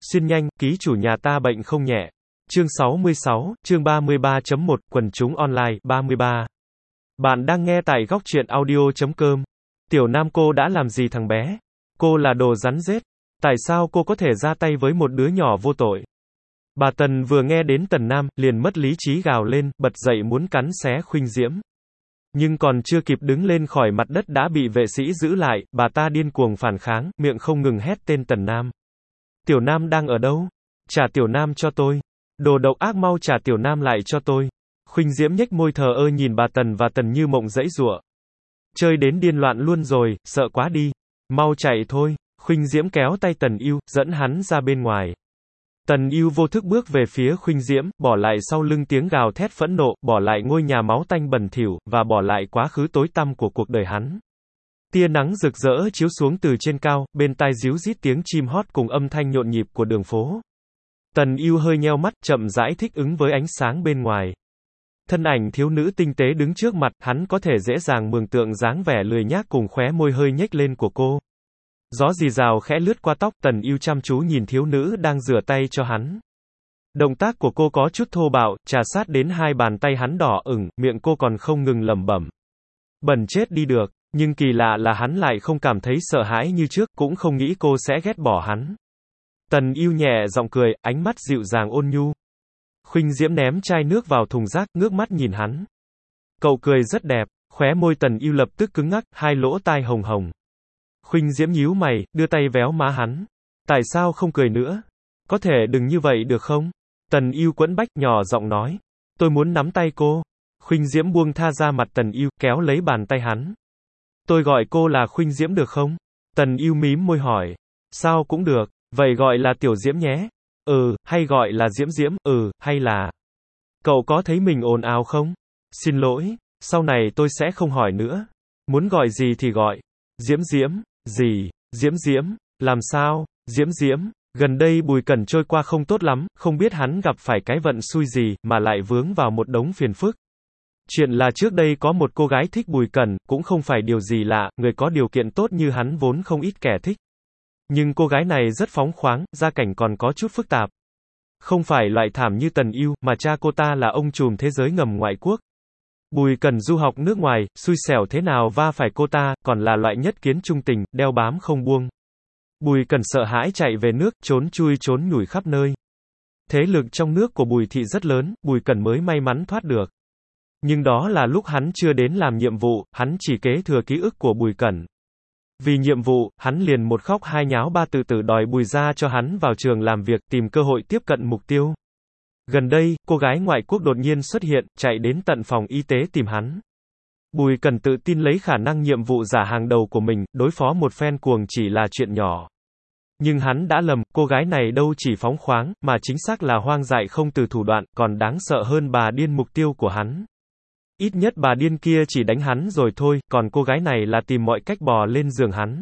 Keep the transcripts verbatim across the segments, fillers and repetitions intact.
Xin nhanh, ký chủ nhà ta bệnh không nhẹ. Chương sáu mươi sáu, chương ba mươi ba chấm một, quần chúng online, ba mươi ba. Bạn đang nghe tại góc truyện audio chấm com. Tiểu Nam, cô đã làm gì thằng bé? Cô là đồ rắn rết. Tại sao cô có thể ra tay với một đứa nhỏ vô tội? Bà Tần vừa nghe đến Tần Nam, liền mất lý trí gào lên, bật dậy muốn cắn xé Khuynh Diễm. Nhưng còn chưa kịp đứng lên khỏi mặt đất đã bị vệ sĩ giữ lại, bà ta điên cuồng phản kháng, miệng không ngừng hét tên Tần Nam. Tiểu Nam đang ở đâu? Trả Tiểu Nam cho tôi. Đồ độc ác, mau trả Tiểu Nam lại cho tôi. Khuynh Diễm nhếch môi thờ ơ nhìn bà Tần và Tần Như Mộng giãy giụa. Chơi đến điên loạn luôn rồi, sợ quá đi. Mau chạy thôi. Khuynh Diễm kéo tay Tần Ưu, dẫn hắn ra bên ngoài. Tần Ưu vô thức bước về phía Khuynh Diễm, bỏ lại sau lưng tiếng gào thét phẫn nộ, bỏ lại ngôi nhà máu tanh bẩn thỉu, và bỏ lại quá khứ tối tăm của cuộc đời hắn. Tia nắng rực rỡ chiếu xuống từ trên cao, bên tai ríu rít tiếng chim hót cùng âm thanh nhộn nhịp của đường phố. Tần Ưu hơi nheo mắt, chậm rãi thích ứng với ánh sáng bên ngoài. Thân ảnh thiếu nữ tinh tế đứng trước mặt, hắn có thể dễ dàng mường tượng dáng vẻ lười nhác cùng khóe môi hơi nhếch lên của cô. Gió rì rào khẽ lướt qua tóc, Tần Ưu chăm chú nhìn thiếu nữ đang rửa tay cho hắn. Động tác của cô có chút thô bạo, trà sát đến hai bàn tay hắn đỏ ửng, miệng cô còn không ngừng lẩm bẩm. Bẩn chết đi được, nhưng kỳ lạ là hắn lại không cảm thấy sợ hãi như trước, cũng không nghĩ cô sẽ ghét bỏ hắn. Tần Ưu nhẹ giọng cười, ánh mắt dịu dàng ôn nhu. Khuynh Diễm ném chai nước vào thùng rác, ngước mắt nhìn hắn. Cậu cười rất đẹp, khóe môi Tần Ưu lập tức cứng ngắc, hai lỗ tai hồng hồng. Khuynh Diễm nhíu mày, đưa tay véo má hắn. Tại sao không cười nữa? Có thể đừng như vậy được không? Tần Ưu quẫn bách, nhỏ giọng nói. Tôi muốn nắm tay cô. Khuynh Diễm buông tha ra mặt Tần Ưu, kéo lấy bàn tay hắn. Tôi gọi cô là Khuynh Diễm được không? Tần Ưu mím môi hỏi. Sao cũng được, vậy gọi là Tiểu Diễm nhé. Ừ, hay gọi là Diễm Diễm, ừ, hay là... Cậu có thấy mình ồn ào không? Xin lỗi, sau này tôi sẽ không hỏi nữa. Muốn gọi gì thì gọi. Diễm Diễm, gì? Diễm Diễm, làm sao? Diễm Diễm, gần đây Bùi Cẩn trôi qua không tốt lắm, không biết hắn gặp phải cái vận xui gì, mà lại vướng vào một đống phiền phức. Chuyện là trước đây có một cô gái thích Bùi Cẩn, cũng không phải điều gì lạ, người có điều kiện tốt như hắn vốn không ít kẻ thích. Nhưng cô gái này rất phóng khoáng, gia cảnh còn có chút phức tạp. Không phải loại thảm như Tần Ưu, mà cha cô ta là ông trùm thế giới ngầm ngoại quốc. Bùi Cẩn du học nước ngoài, xui xẻo thế nào va phải cô ta, còn là loại nhất kiến trung tình, đeo bám không buông. Bùi Cẩn sợ hãi chạy về nước, trốn chui trốn nhủi khắp nơi. Thế lực trong nước của Bùi thị rất lớn, Bùi Cẩn mới may mắn thoát được. Nhưng đó là lúc hắn chưa đến làm nhiệm vụ, hắn chỉ kế thừa ký ức của Bùi Cẩn. Vì nhiệm vụ, hắn liền một khóc hai nháo ba từ từ đòi Bùi gia cho hắn vào trường làm việc, tìm cơ hội tiếp cận mục tiêu. Gần đây, cô gái ngoại quốc đột nhiên xuất hiện, chạy đến tận phòng y tế tìm hắn. Bùi Cẩn tự tin lấy khả năng nhiệm vụ giả hàng đầu của mình, đối phó một phen cuồng chỉ là chuyện nhỏ. Nhưng hắn đã lầm, cô gái này đâu chỉ phóng khoáng, mà chính xác là hoang dại không từ thủ đoạn, còn đáng sợ hơn bà điên mục tiêu của hắn. Ít nhất bà điên kia chỉ đánh hắn rồi thôi, còn cô gái này là tìm mọi cách bò lên giường hắn.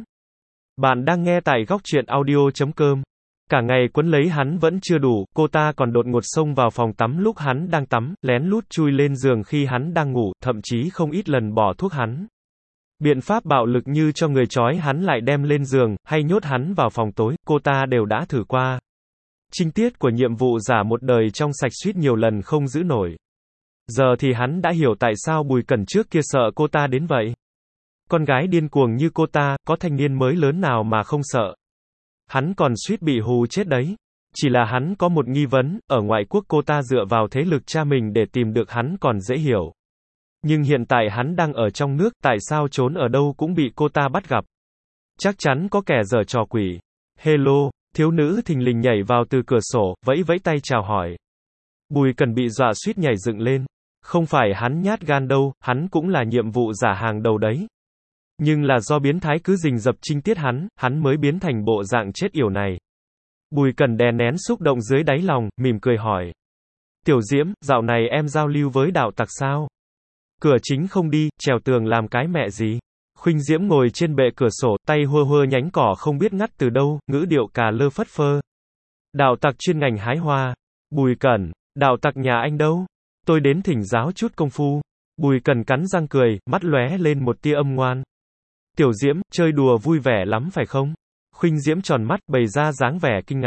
Bạn đang nghe tại góc truyện audio chấm com. Cả ngày quấn lấy hắn vẫn chưa đủ, cô ta còn đột ngột xông vào phòng tắm lúc hắn đang tắm, lén lút chui lên giường khi hắn đang ngủ, thậm chí không ít lần bỏ thuốc hắn. Biện pháp bạo lực như cho người trói hắn lại đem lên giường, hay nhốt hắn vào phòng tối, cô ta đều đã thử qua. Trinh tiết của nhiệm vụ giả một đời trong sạch suýt nhiều lần không giữ nổi. Giờ thì hắn đã hiểu tại sao Bùi Cẩn trước kia sợ cô ta đến vậy. Con gái điên cuồng như cô ta, có thanh niên mới lớn nào mà không sợ. Hắn còn suýt bị hù chết đấy. Chỉ là hắn có một nghi vấn, ở ngoại quốc cô ta dựa vào thế lực cha mình để tìm được hắn còn dễ hiểu. Nhưng hiện tại hắn đang ở trong nước, tại sao trốn ở đâu cũng bị cô ta bắt gặp. Chắc chắn có kẻ giở trò quỷ. Hello, thiếu nữ thình lình nhảy vào từ cửa sổ, vẫy vẫy tay chào hỏi. Bùi Cẩn bị dọa suýt nhảy dựng lên. Không phải hắn nhát gan đâu, hắn cũng là nhiệm vụ giả hàng đầu đấy. Nhưng là do biến thái cứ rình rập trinh tiết hắn, hắn mới biến thành bộ dạng chết yểu này. Bùi Cẩn đè nén xúc động dưới đáy lòng, mỉm cười hỏi. Tiểu Diễm, dạo này em giao lưu với đạo tặc sao? Cửa chính không đi, trèo tường làm cái mẹ gì? Khuynh Diễm ngồi trên bệ cửa sổ, tay hơ hơ nhánh cỏ không biết ngắt từ đâu, ngữ điệu cà lơ phất phơ. Đạo tặc chuyên ngành hái hoa. Bùi Cẩn, đạo tặc nhà anh đâu? Tôi đến thỉnh giáo chút công phu. Bùi Cẩn cắn răng cười, mắt lóe lên một tia âm ngoan. Tiểu Diễm, chơi đùa vui vẻ lắm phải không? Khuynh Diễm tròn mắt, bày ra dáng vẻ kinh ngạc.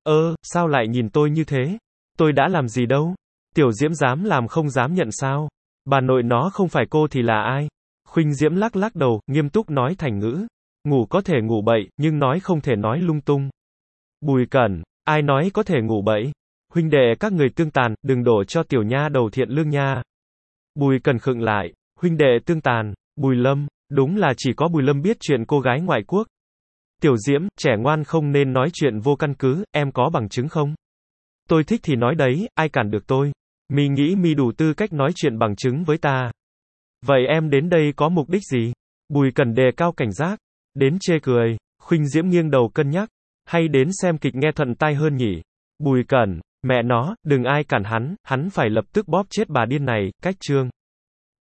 Ơ, sao lại nhìn tôi như thế? Tôi đã làm gì đâu? Tiểu Diễm dám làm không dám nhận sao? Bà nội nó không phải cô thì là ai? Khuynh Diễm lắc lắc đầu, nghiêm túc nói thành ngữ. Ngủ có thể ngủ bậy, nhưng nói không thể nói lung tung. Bùi Cẩn, ai nói có thể ngủ bậy? Huynh đệ các người tương tàn, đừng đổ cho tiểu nha đầu thiện lương nha. Bùi Cẩn khựng lại, huynh đệ tương tàn, Bùi Lâm, đúng là chỉ có Bùi Lâm biết chuyện cô gái ngoại quốc. Tiểu Diễm, trẻ ngoan không nên nói chuyện vô căn cứ, em có bằng chứng không? Tôi thích thì nói đấy, ai cản được tôi? Mi nghĩ mi đủ tư cách nói chuyện bằng chứng với ta. Vậy em đến đây có mục đích gì? Bùi Cẩn đề cao cảnh giác. Đến chê cười. Khuynh Diễm nghiêng đầu cân nhắc. Hay đến xem kịch nghe thuận tai hơn nhỉ? Bùi Cẩn, mẹ nó, đừng ai cản hắn, hắn phải lập tức bóp chết bà điên này, cách chương.